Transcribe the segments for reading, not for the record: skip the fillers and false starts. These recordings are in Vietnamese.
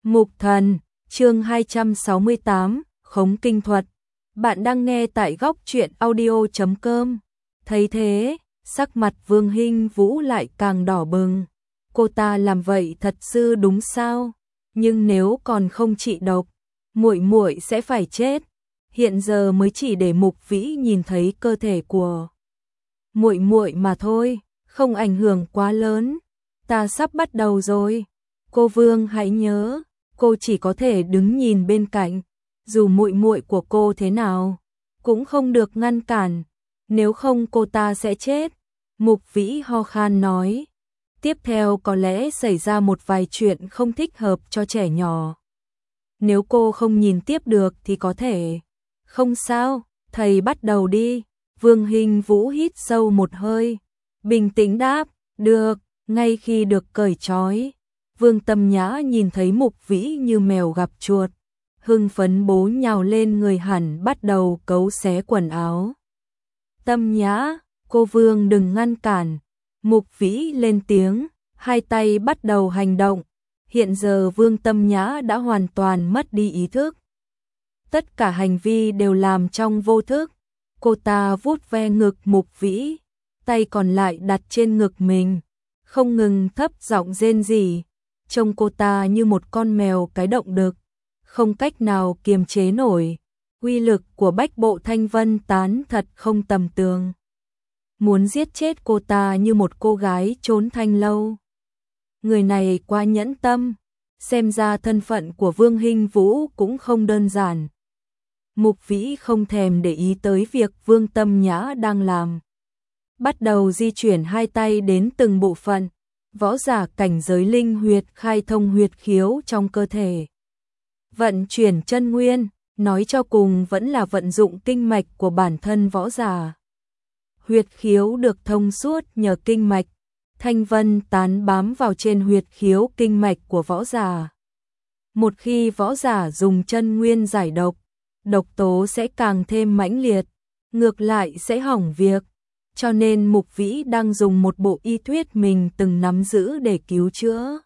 Mục Thần, chương 268, Khống Kinh Thuật. Bạn đang nghe tại góc truyện audio.com. Thấy thế, sắc mặt Vương Hinh Vũ lại càng đỏ bừng. Cô ta làm vậy thật sự đúng sao? Nhưng nếu còn không trị độc, muội muội sẽ phải chết. Hiện giờ mới chỉ để Mục Vĩ nhìn thấy cơ thể của muội muội mà thôi, không ảnh hưởng quá lớn. Ta sắp bắt đầu rồi. Cô Vương hãy nhớ, cô chỉ có thể đứng nhìn bên cạnh, dù muội muội của cô thế nào cũng không được ngăn cản, nếu không cô ta sẽ chết. Mục Vĩ ho khan nói. Tiếp theo có lẽ xảy ra một vài chuyện không thích hợp cho trẻ nhỏ. Nếu cô không nhìn tiếp được thì có thể. Không sao, thầy bắt đầu đi. Vương Hinh Vũ hít sâu một hơi, bình tĩnh đáp, được. Ngay khi được cởi trói, Vương Tâm Nhã nhìn thấy Mục Vĩ như mèo gặp chuột, hưng phấn bố nhào lên người hẳn bắt đầu cấu xé quần áo. Tâm Nhã, cô Vương đừng ngăn cản. Mục Vĩ lên tiếng, hai tay bắt đầu hành động. Hiện giờ Vương Tâm Nhã đã hoàn toàn mất đi ý thức. Tất cả hành vi đều làm trong vô thức. Cô ta vuốt ve ngực Mục Vĩ, tay còn lại đặt trên ngực mình, không ngừng thấp giọng rên rỉ. Trông cô ta như một con mèo cái động đực, không cách nào kiềm chế nổi. Uy lực của Bách Bộ Thanh Vân Tán thật không tầm thường. Muốn giết chết cô ta như một cô gái trốn thanh lâu. Người này quá nhẫn tâm, xem ra thân phận của Vương Hinh Vũ cũng không đơn giản. Mục Vĩ không thèm để ý tới việc Vương Tâm Nhã đang làm. Bắt đầu di chuyển hai tay đến từng bộ phận. Võ giả cảnh giới linh huyệt khai thông huyệt khiếu trong cơ thể. Vận chuyển chân nguyên, nói cho cùng vẫn là vận dụng kinh mạch của bản thân võ giả. Huyệt khiếu được thông suốt nhờ kinh mạch, thanh vân tán bám vào trên huyệt khiếu kinh mạch của võ giả. Một khi võ giả dùng chân nguyên giải độc, độc tố sẽ càng thêm mãnh liệt, ngược lại sẽ hỏng việc. Cho nên Mục Vĩ đang dùng một bộ y thuyết mình từng nắm giữ để cứu chữa.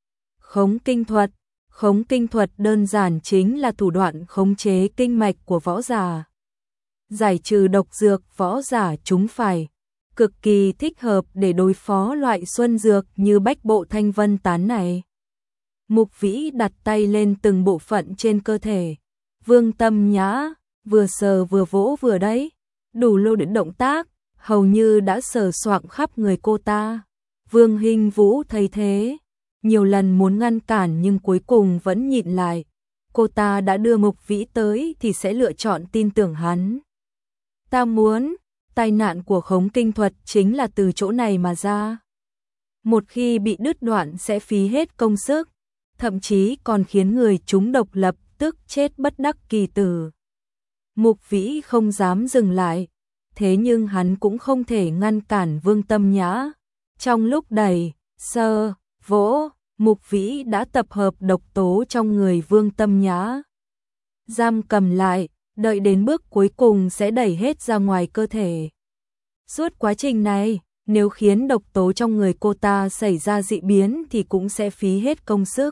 Khống kinh thuật. Khống kinh thuật đơn giản chính là thủ đoạn khống chế kinh mạch của võ giả. Giải trừ độc dược võ giả chúng phải. Cực kỳ thích hợp để đối phó loại xuân dược như Bách Bộ Thanh Vân Tán này. Mục Vĩ đặt tay lên từng bộ phận trên cơ thể. Vương Tâm Nhã, vừa sờ vừa vỗ vừa đấy. Đủ lô đến động tác, hầu như đã sờ soạng khắp người cô ta. Vương Hinh Vũ thấy thế, nhiều lần muốn ngăn cản nhưng cuối cùng vẫn nhịn lại. Cô ta đã đưa Mục Vĩ tới thì sẽ lựa chọn tin tưởng hắn. Ta muốn, tai nạn của khống kinh thuật chính là từ chỗ này mà ra. Một khi bị đứt đoạn sẽ phí hết công sức, thậm chí còn khiến người chúng độc lập tức chết bất đắc kỳ tử. Mục Vĩ không dám dừng lại, thế nhưng hắn cũng không thể ngăn cản Vương Tâm Nhã. Trong lúc đẩy, sờ, vỗ, Mục Vĩ đã tập hợp độc tố trong người Vương Tâm Nhã. Giam cầm lại, đợi đến bước cuối cùng sẽ đẩy hết ra ngoài cơ thể. Suốt quá trình này, nếu khiến độc tố trong người cô ta xảy ra dị biến thì cũng sẽ phí hết công sức.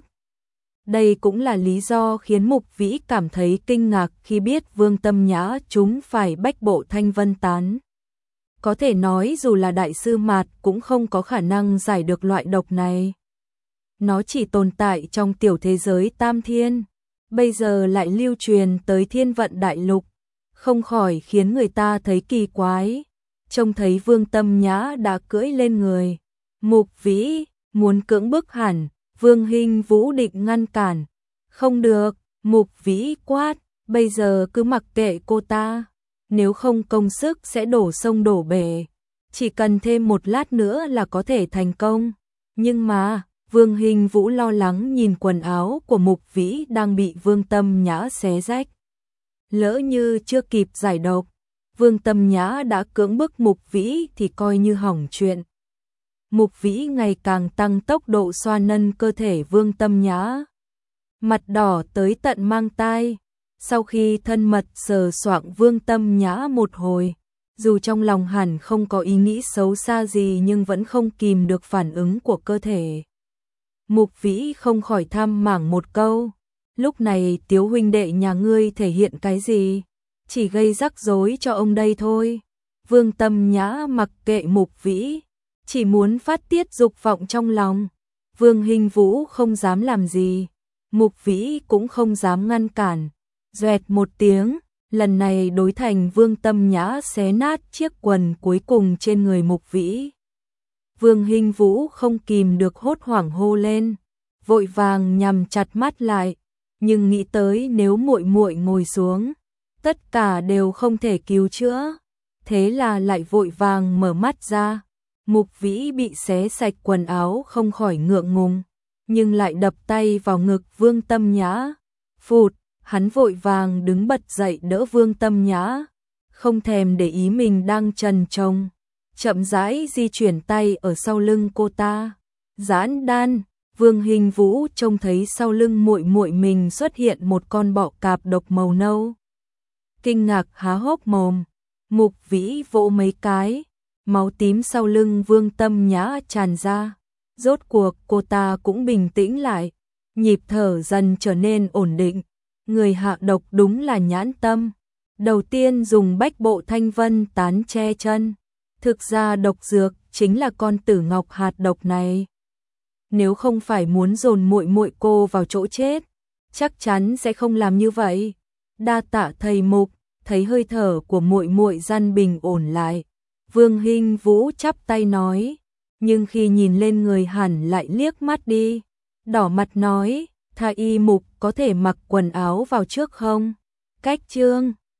Đây cũng là lý do khiến Mục Vĩ cảm thấy kinh ngạc khi biết Vương Tâm Nhã chúng phải Bách Bộ Thanh Vân Tán. Có thể nói dù là đại sư Mạt cũng không có khả năng giải được loại độc này. Nó chỉ tồn tại trong tiểu thế giới Tam Thiên, bây giờ lại lưu truyền tới Thiên Vận Đại Lục, không khỏi khiến người ta thấy kỳ quái. Trông thấy Vương Tâm Nhã đã cưỡi lên người Mục Vĩ, muốn cưỡng bức hẳn. Vương Hinh Vũ định ngăn cản. Không được, Mục Vĩ quát, bây giờ cứ mặc kệ cô ta. Nếu không công sức sẽ đổ sông đổ bể. Chỉ cần thêm một lát nữa là có thể thành công. Nhưng mà, Vương Hinh Vũ lo lắng nhìn quần áo của Mục Vĩ đang bị Vương Tâm Nhã xé rách. Lỡ như chưa kịp giải độc, Vương Tâm Nhã đã cưỡng bức Mục Vĩ thì coi như hỏng chuyện. Mục Vĩ ngày càng tăng tốc độ xoa nắn cơ thể Vương Tâm Nhã. Mặt đỏ tới tận mang tai. Sau khi thân mật sờ soạng Vương Tâm Nhã một hồi, dù trong lòng hẳn không có ý nghĩ xấu xa gì nhưng vẫn không kìm được phản ứng của cơ thể. Mục Vĩ không khỏi thăm mảng một câu. Lúc này Tiếu huynh đệ nhà ngươi thể hiện cái gì? Chỉ gây rắc rối cho ông đây thôi. Vương Tâm Nhã mặc kệ Mục Vĩ, chỉ muốn phát tiết dục vọng trong lòng. Vương Hinh Vũ không dám làm gì, Mục Vĩ cũng không dám ngăn cản. Doẹt một tiếng, lần này đối thành Vương Tâm Nhã xé nát chiếc quần cuối cùng trên người Mục Vĩ. Vương Hinh Vũ không kìm được hốt hoảng hô lên, vội vàng nhắm chặt mắt lại, nhưng nghĩ tới nếu muội muội ngồi xuống, tất cả đều không thể cứu chữa, thế là lại vội vàng mở mắt ra. Mục Vĩ bị xé sạch quần áo không khỏi ngượng ngùng, nhưng lại đập tay vào ngực Vương Tâm Nhã. Phụt, hắn vội vàng đứng bật dậy đỡ Vương Tâm Nhã, không thèm để ý mình đang trần trồng, chậm rãi di chuyển tay ở sau lưng cô ta. Giãn đan, Vương Hinh Vũ trông thấy sau lưng muội muội mình xuất hiện một con bọ cạp độc màu nâu. Kinh ngạc há hốc mồm, Mục Vĩ vỗ mấy cái, máu tím sau lưng Vương Tâm Nhã tràn ra. Rốt cuộc cô ta cũng bình tĩnh lại, nhịp thở dần trở nên ổn định. Người hạ độc đúng là nhãn tâm. Đầu tiên dùng bách bộ thanh vân tán che chân. Thực ra độc dược chính là con tử ngọc hạt độc này. Nếu không phải muốn dồn muội muội cô vào chỗ chết, chắc chắn sẽ không làm như vậy. Đa tạ thầy Mục, thấy hơi thở của muội muội dần bình ổn lại. Vương Hinh Vũ chắp tay nói, nhưng khi nhìn lên người hẳn lại liếc mắt đi, đỏ mặt nói, Thái y Mục có thể mặc quần áo vào trước không? Cách chương